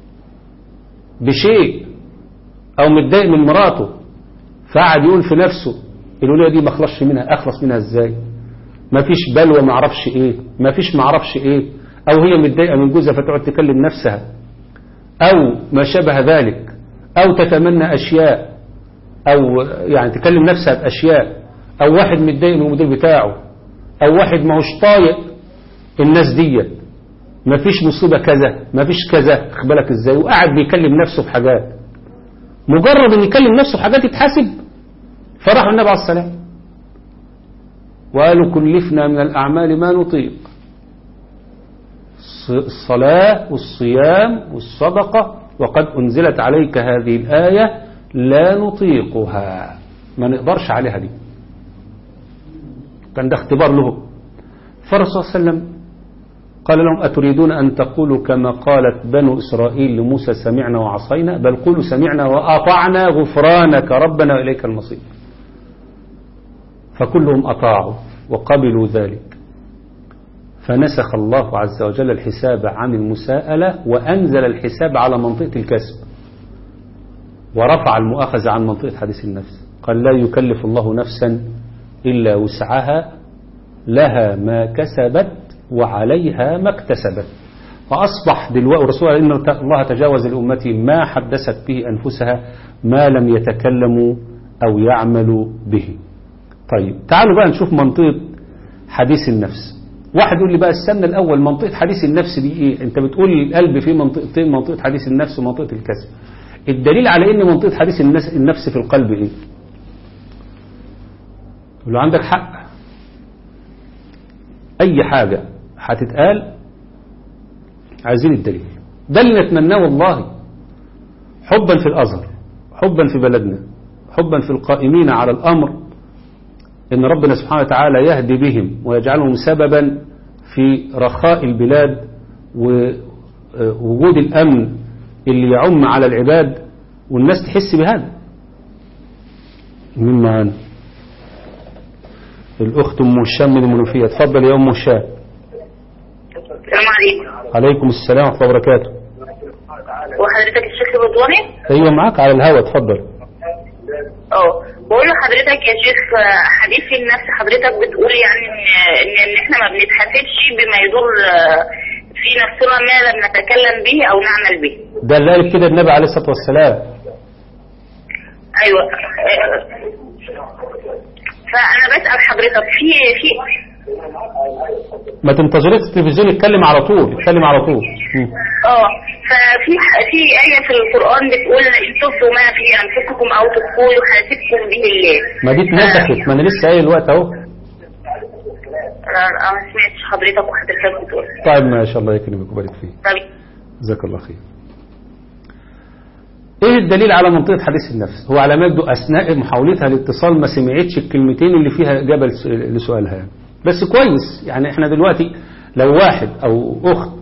بشيء أو متضايق من مراته فقعد يقول في نفسه الولية دي ما اخلصش منها، أخلص منها إزاي؟ ما فيش بلوى ما اعرفش إيه، ما فيش ما اعرفش إيه، أو هي متضايقة من جوزها فتقعد تكلم نفسها أو ما شابه ذلك، أو تتمنى أشياء أو يعني تكلم نفسها بأشياء، أو واحد متضايق من المدير بتاعه، أو واحد ما هوش طايق الناس ديت، ما فيش مصيبة كذا ما فيش كذا، اخبالك إزاي، وقاعد بيكلم نفسه بحاجات، مجرد أن يكلم نفسه بحاجات يتحاسب. فرحوا النبي عليه السلام وقالوا كلفنا من الأعمال ما نطيق، الصلاة والصيام والصدقة وقد أنزلت عليك هذه الآية لا نطيقها، ما نقدرش عليها دي. كان ده اختبار له. فالرسول صلى الله عليه وسلم قال لهم أتريدون أن تقولوا كما قالت بنو إسرائيل لموسى سمعنا وعصينا؟ بل قولوا سمعنا وأطعنا غفرانك ربنا وإليك المصير. فكلهم أطاعوا وقبلوا ذلك، فنسخ الله عز وجل الحساب عن المساءلة وأنزل الحساب على منطقة الكسب، ورفع المؤاخذة عن منطقة حديث النفس. قال لا يكلف الله نفسا إلا وسعها لها ما كسبت وعليها ما اكتسبت. فأصبح دلوقتي الرسول إن الله تجاوز لأمتي ما حدثت به أنفسها ما لم يتكلموا أو يعملوا به. طيب تعالوا بقى نشوف منطقة حديث النفس. واحد يقول لي بقى استنى الأول، منطقة حديث النفس دي إيه؟ أنت بتقول القلب فيه منطقتين، منطقة حديث النفس ومنطقة الكسب. الدليل على إن منطقة حديث النفس في القلب إيه؟ يقول له عندك حق، أي حاجة هتتقال عايزين الدليل. ده اللي نتمناه والله، حبا في الأزهر، حبا في بلدنا، حبا في القائمين على الأمر، إن ربنا سبحانه وتعالى يهدي بهم ويجعلهم سببا في رخاء البلاد ووجود الأمن اللي يعم على العباد والناس تحس بهذا. من معانا الأخت أم هشام من المنوفية. تفضل يا أم هشام. السلام عليكم. عليكم السلام ورحمة الله وبركاته. وحضرتك الشيخ رضواني؟ أيوة معاك على الهواء، تفضل. بقول لحضرتك يا شيخ، حديث النفس حضرتك بتقول يعني ان احنا ما بنتحاسبش بما يدور في نفسنا ما لم نتكلم به أو نعمل به. ده اللي قال كده النبي عليه الصلاة والسلام. أيوة. فأنا بسأل حضرتك في ما تنتظريش التلفزيون، يتكلم على طول، يتكلم على طول. ففي آية في القرآن بتقول إن تبدوا ما في أنفسكم أو تخفوه يحاسبكم به الله. ما دي اتنسخت، ما أنا لسه قايل الوقت أهو. أنا ما سمعتش حضرتك وحضرتك بتقول. طيب ما شاء الله يكرمك ويبارك فيك. طيب. جزاك الله خير. ايه الدليل على منطقة حديث النفس؟ هو على مجده اثناء محاولتها الاتصال ما سمعتش الكلمتين اللي فيها اجابة لسؤالها يعني. بس كويس يعني احنا دلوقتي لو واحد او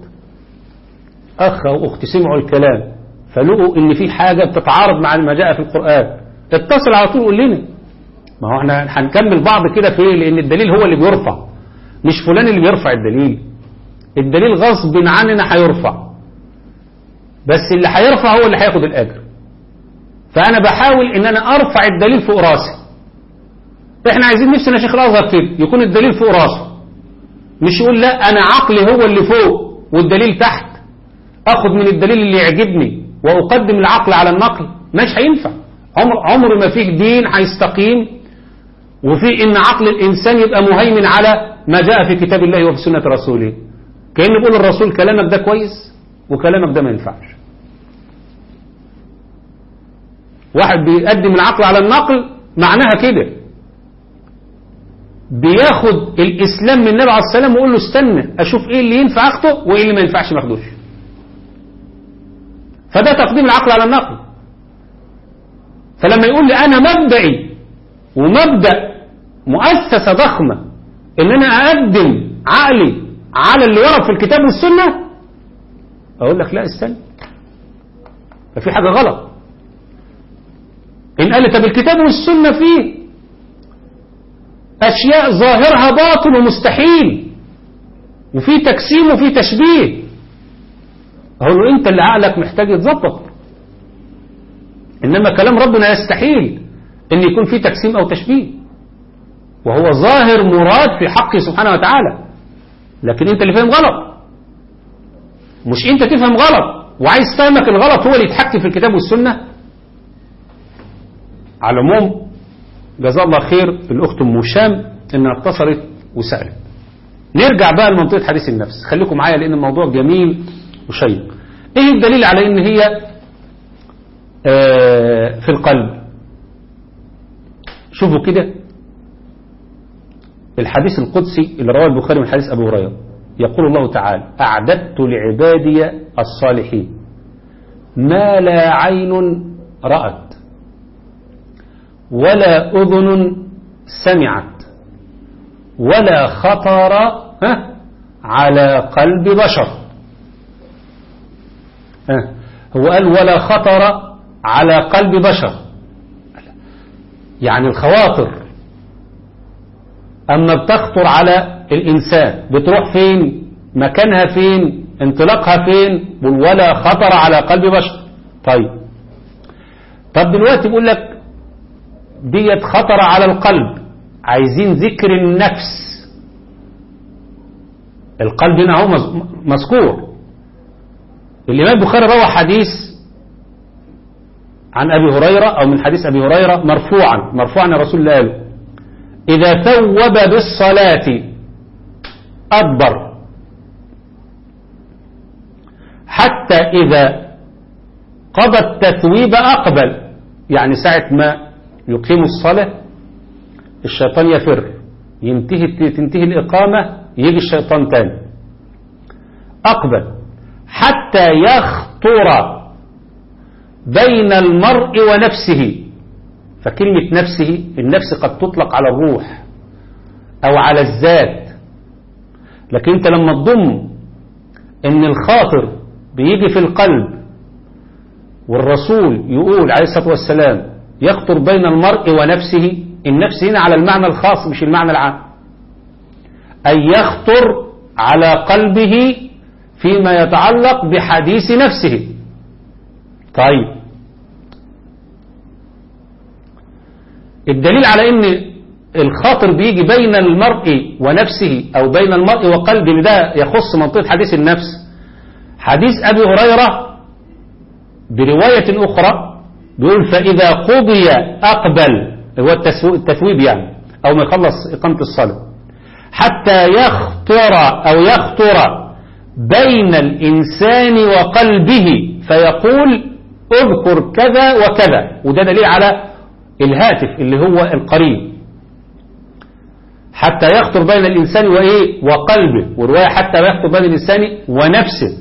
اخ او اخت سمعوا الكلام فلقوا ان في حاجة بتتعارض مع ما جاء في القرآن، اتصل على طول قول لنا. ما هو احنا هنكمل بعض كده في ايه؟ لان الدليل هو اللي بيرفع، مش فلان اللي بيرفع الدليل. الدليل غصب عننا هيرفع، بس اللي هيرفع هو اللي هياخد الاجر. فانا بحاول ان انا ارفع الدليل فوق راسي. احنا عايزين نفسنا شيخ الازهر كده يكون الدليل فوق راسه، مش يقول لا انا عقلي هو اللي فوق والدليل تحت، اخد من الدليل اللي يعجبني واقدم العقل على النقل. مش هينفع. عمر ما فيه دين هيستقيم وفي ان عقل الانسان يبقى مهيمن على ما جاء في كتاب الله وفي سنة رسوله. كأن بيقول الرسول كلامك ده كويس وكلامك ده ما ينفعش. واحد بيقدم العقل على النقل معناها كده بياخد الإسلام من النبي عليه السلام ويقول له استنى أشوف إيه اللي ينفع أخده وإيه اللي ما ينفعش ما أخدوش. فده تقديم العقل على النقل. فلما يقول لي أنا مبدئي ومبدأ مؤسسة ضخمة إن أنا أقدم عقلي على اللي ورد في الكتاب والسنة، أقول لك لا استنى، ففي حاجة غلط. إن قال لي طب الكتاب والسنة فيه أشياء ظاهرها باطل ومستحيل وفي تجسيم وفي تشبيه، أقول له أنت اللي عقلك محتاج يتظبط. إنما كلام ربنا يستحيل إن يكون فيه تجسيم أو تشبيه، وهو ظاهر مراد في حقه سبحانه وتعالى. لكن أنت اللي فاهم غلط، مش أنت تفهم غلط وعايز فهمك الغلط هو اللي يتحكم في الكتاب والسنة. على العموم جزا الله خير الأخت أم هشام إنها اتصلت وسألت. نرجع بقى لمنطقة حديث النفس، خليكم معايا لأن الموضوع جميل وشيق. إيه الدليل على إن هي في القلب؟ شوفوا كده الحديث القدسي اللي رواه البخاري من حديث أبي هريرة، يقول الله تعالى أعددت لعبادي الصالحين ما لا عين رأت ولا أذن سمعت ولا خطر على قلب بشر. هو قال ولا خطر على قلب بشر، يعني الخواطر أما بتخطر على الإنسان بتروح فين؟ مكانها فين؟ انطلاقها فين؟ ولا خطر على قلب بشر. طب دلوقتي بيقول لك ديت خطر على القلب، عايزين ذكر النفس. القلب هنا هو مذكور. الإمام البخاري روى حديث عن أبي هريرة أو من حديث أبي هريرة مرفوعا الرسول الله قال إذا ثوب بالصلاة أدبر حتى إذا قضى التثويب أقبل، يعني ساعة ما يقيم الصلاة الشيطان يفر، تنتهي الإقامة يجي الشيطان تاني. أقبل حتى يخطر بين المرء ونفسه. فكلمة نفسه، النفس قد تطلق على الروح أو على الذات، لكن أنت لما تضم إن الخاطر بيجي في القلب والرسول يقول عليه الصلاة والسلام يخطر بين المرء ونفسه، النفس هنا على المعنى الخاص مش المعنى العام، أي يخطر على قلبه فيما يتعلق بحديث نفسه. طيب الدليل على ان الخاطر بيجي بين المرء ونفسه او بين المرء وقلبه ده يخص منطقة حديث النفس، حديث أبي هريرة برواية أخرى بيقول فإذا قضي أقبل، هو التثويب يعني، أو ما يخلص إقامة الصلاة، حتى يخطر بين الإنسان وقلبه فيقول اذكر كذا وكذا، وده دليل على الهاتف اللي هو القريب. حتى يخطر بين الإنسان وإيه وقلبه، ورواية حتى يخطر بين الإنسان ونفسه.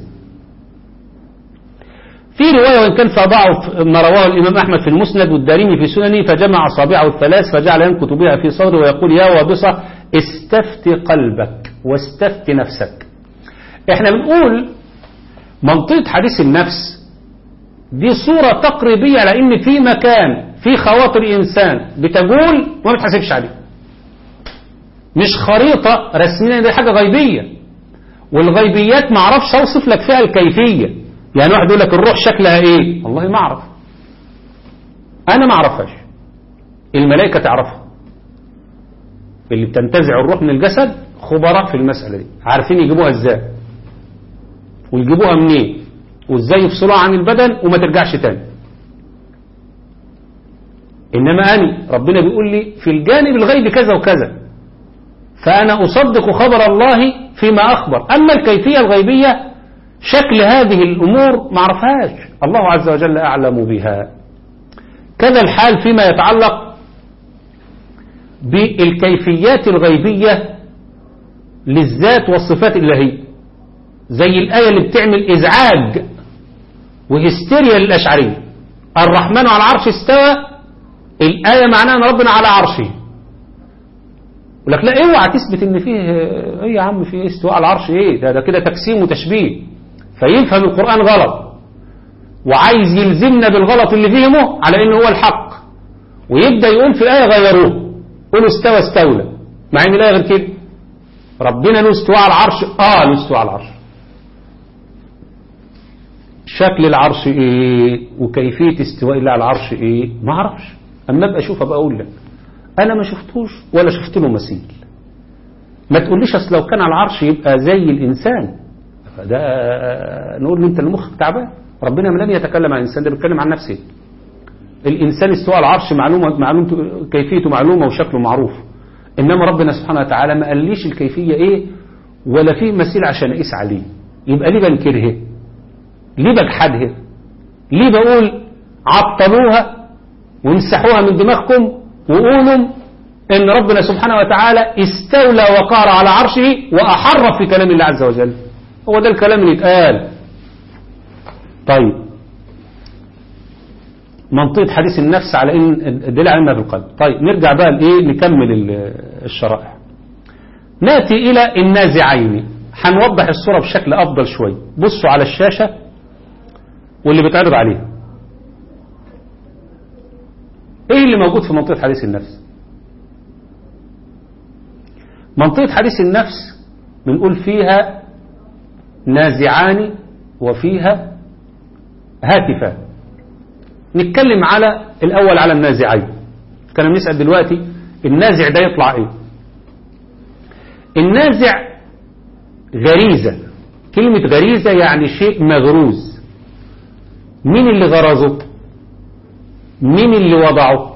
في رواية وإن كان فيها ضعف ما رواه الإمام أحمد في المسند والدارمي في سننه، فجمع أصابعه الثلاث فجعل ينكت بها في صدره ويقول يا وابصة استفت قلبك واستفت نفسك. احنا بنقول منطقة حديث النفس دي صورة تقريبية على ان في مكان في خواطر انسان بتقول وما بتحسبش عليه، مش خريطة رسمية، دي حاجة غيبية، والغيبيات ما اعرفش اوصف لك فيها الكيفية. يعني واحد يقول لك الروح شكلها ايه، والله ما اعرف، انا ما اعرفهاش، الملائكة تعرفها، اللي بتنتزع الروح من الجسد خبراء في المسألة دي، عارفين يجيبوها ازاي ويجيبوها منين وازاي يفصلوها عن البدن وما ترجعش تاني. انما أنا ربنا بيقول لي في الجانب الغيبي كذا وكذا، فأنا أصدق خبر الله فيما أخبر. أما الكيفية الغيبية شكل هذه الأمور ما عرفهاش، الله عز وجل أعلم بها. كذا الحال فيما يتعلق بالكيفيات الغيبية للذات والصفات الإلهية، زي الآية اللي بتعمل إزعاج وهستيريا للأشعرية، الرحمن على العرش استوى، الآية معناها أن ربنا على عرشه. يقول لك لا اوعى تثبت ان فيه ايه يا عم في استواء على العرش، ايه ده كده تجسيم وتشبيه، فيفهم القرآن غلط وعايز يلزمنا بالغلط اللي فهمه على انه هو الحق، ويبدأ يقول في الآية غيروه، قولوا استوى استولى، مع ان الآية غير كده. ربنا له استواء على العرش، له استواء على العرش. شكل العرش ايه وكيفية استواء الله على العرش ايه ما اعرفش، اما ابقى اشوف ابقى اقول لك. انا ما شفتوش ولا شفت له مثيل. ما تقوليش اصل لو كان على العرش يبقى زي الانسان، فده نقول له انت اللي مخك تعبان. ربنا لم يتكلم عن الانسان، ده بيتكلم عن نفسه. الانسان استواء على العرش معلومه كيفيته معلومه وشكله معروف، انما ربنا سبحانه وتعالى ما قاليش الكيفيه ايه ولا فيه مثيل عشان اقيس عليه. يبقى ليه بنكره؟ ليه بجحدها؟ ليه بقول عطلوها وامسحوها من دماغكم وقولوا ان ربنا سبحانه وتعالى استولى وقار على عرشه واحرف في كلام الله عز وجل؟ هو ده الكلام اللي اتقال. طيب منطقة حديث النفس على ان الدليل على انها في القلب. طيب نرجع بقى لايه نكمل الشرائح. ناتي الى النازعين، هنوضح الصورة بشكل افضل شوي. بصوا على الشاشة واللي بيتعرض عليها ايه اللي موجود في منطقة حديث النفس. منطقة حديث النفس بنقول فيها نازعان وفيها هاتفان. نتكلم على الأول على النازعين. كنا بنسأل دلوقتي النازع ده يطلع ايه؟ النازع غريزة. كلمة غريزة يعني شيء مغروز. مين اللي غرزه؟ مين اللي وضعه؟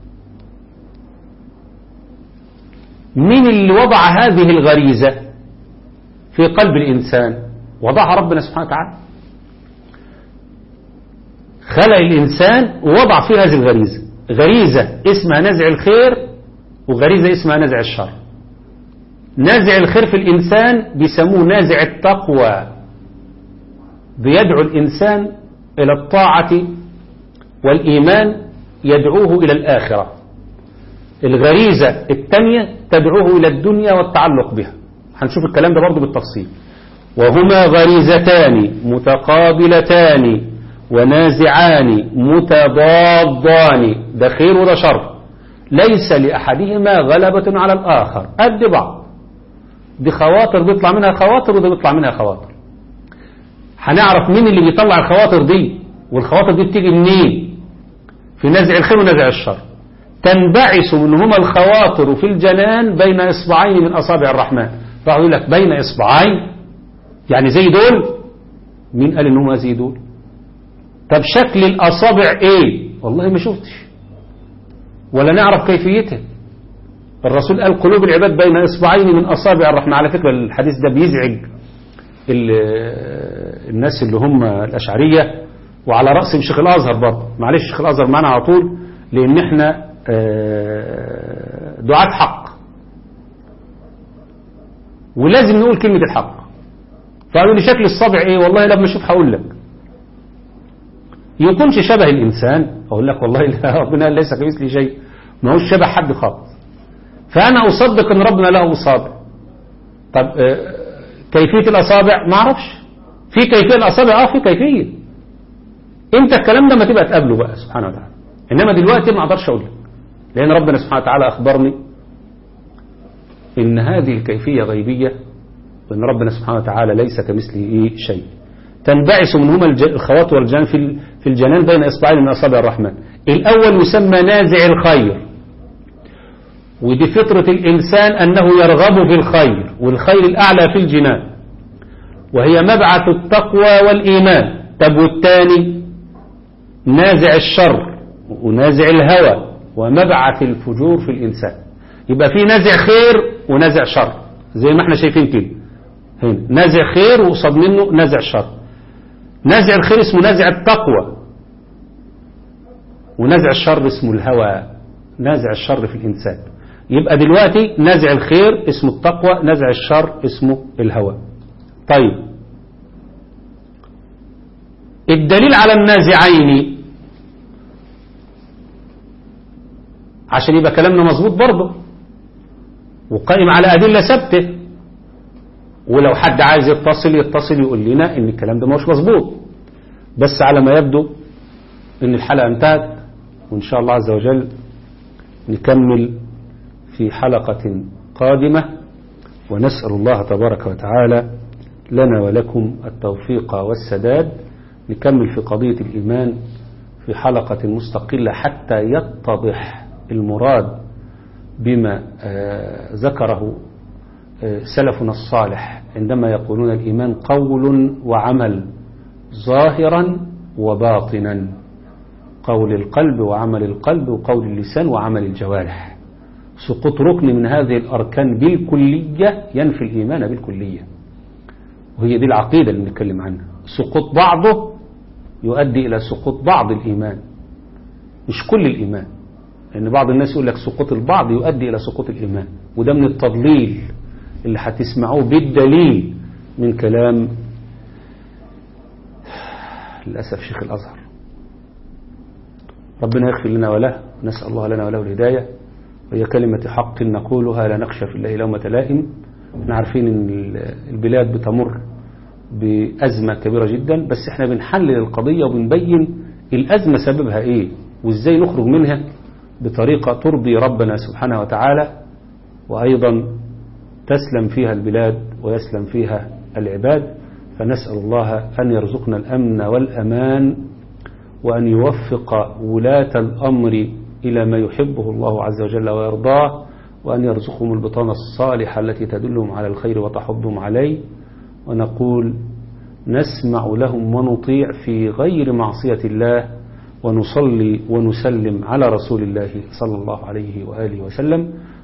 مين اللي وضع هذه الغريزة في قلب الإنسان؟ وضعها ربنا سبحانه وتعالى. خلق الإنسان ووضع فيه هذه الغريزة. غريزة اسمها نزع الخير وغريزة اسمها نزع الشر. نزع الخير في الإنسان بيسموه نازع التقوى، بيدعو الإنسان إلى الطاعة والإيمان، يدعوه إلى الآخرة. الغريزة الثانية تدعوه إلى الدنيا والتعلق بها. هنشوف الكلام ده برضو بالتفصيل. وهما غريزتان متقابلتان ونازعان متضادان، ده خير وده شر، ليس لأحدهما غلبة على الآخر، قد بعض. دي خواطر بيطلع منها خواطر وده بيطلع منها خواطر. هنعرف مين اللي بيطلع الخواطر دي، والخواطر دي بتيجي منين في نزع الخير ونزع الشر. تنبعث منهما الخواطر في الجنان بين إصبعين من أصابع الرحمن. فأقول لك بين إصبعين يعني زي دول مين قال إنهم يزيدون؟ طب شكل الأصابع إيه؟ والله ما شفتش ولا نعرف كيفيتها. الرسول قال قلوب العباد بين إصبعين من أصابع الرحمن. على فكرة الحديث ده بيزعج الناس اللي هم الأشعرية، وعلى رأسهم شيخ الأزهر برضه. معلش شيخ الأزهر معنا على طول، لأن احنا دعاة حق ولازم نقول كلمة الحق. فقالوا لي شكل الصابع ايه؟ والله لما اشوف هقول لك. يكونش شبه الإنسان، أقول لك والله لا، ربنا ليس كمثله شيء، ما هوش شبه حد خالص. فأنا أصدق أن ربنا له أصابع. طب كيفية الأصابع ما أعرفش. في كيفية الأصابع في كيفية. أنت الكلام ده ما تبقى تقابله بقى سبحانه وتعالى. إنما دلوقتي ما أقدرش أقول لك، لأن ربنا سبحانه وتعالى أخبرني إن هذه الكيفية غيبية، وإن ربنا سبحانه وتعالى ليس كمثله شيء. تنبعث منهما الخواطر والجنان في الجنان بين إصبعين من أصابع الرحمن. الأول يسمى نازع الخير، ودي فطرة الإنسان أنه يرغب في الخير، والخير الأعلى في الجنان، وهي مبعث التقوى والإيمان. طب والثاني نازع الشر ونازع الهوى ومبعث الفجور في الإنسان. يبقى في نازع خير ونازع شر زي ما احنا شايفين كده هنا، نازع خير وقصاد منه نازع شر. نازع الخير اسمه نازع التقوى، ونازع الشر اسمه الهوى، نازع الشر في الإنسان. يبقى دلوقتي نازع الخير اسمه التقوى، نازع الشر اسمه الهوى. طيب الدليل على النازعين عشان يبقى كلامنا مظبوط برضه وقائم على أدلة ثابتة، ولو حد عايز يتصل يقول لنا ان الكلام ده مش مظبوط. بس على ما يبدو ان الحلقة انتهت، وان شاء الله عز وجل نكمل في حلقة قادمة، ونسأل الله تبارك وتعالى لنا ولكم التوفيق والسداد. نكمل في قضية الإيمان في حلقة مستقلة حتى يتضح المراد بما ذكره سلفنا الصالح عندما يقولون الإيمان قول وعمل، ظاهرا وباطنا، قول القلب وعمل القلب وقول اللسان وعمل الجوارح. سقوط ركن من هذه الأركان بالكلية ينفي الإيمان بالكلية، وهي دي العقيدة اللي بنتكلم عنها. سقوط بعضه يؤدي إلى سقوط بعض الإيمان، مش كل الإيمان، لأن بعض الناس يقول لك سقوط البعض يؤدي إلى سقوط الإيمان، وده من التضليل اللي هتسمعوه بالدليل من كلام للأسف شيخ الأزهر. ربنا يغفر لنا وله، نسأل الله لنا وله الهداية، وهي كلمة حق نقولها لا نخشى في الله لومة لائم. احنا عارفين ان البلاد بتمر بأزمة كبيرة جدا، بس احنا بنحلل القضية وبنبين الأزمة سببها ايه وازاي نخرج منها بطريقة ترضي ربنا سبحانه وتعالى، وأيضا تسلم فيها البلاد ويسلم فيها العباد. فنسأل الله أن يرزقنا الأمن والأمان، وأن يوفق ولاة الأمر إلى ما يحبه الله عز وجل ويرضاه، وأن يرزقهم البطانة الصالحة التي تدلهم على الخير وتحضهم عليه. ونقول نسمع لهم ونطيع في غير معصية الله، ونصلي ونسلم على رسول الله صلى الله عليه وآله وسلم.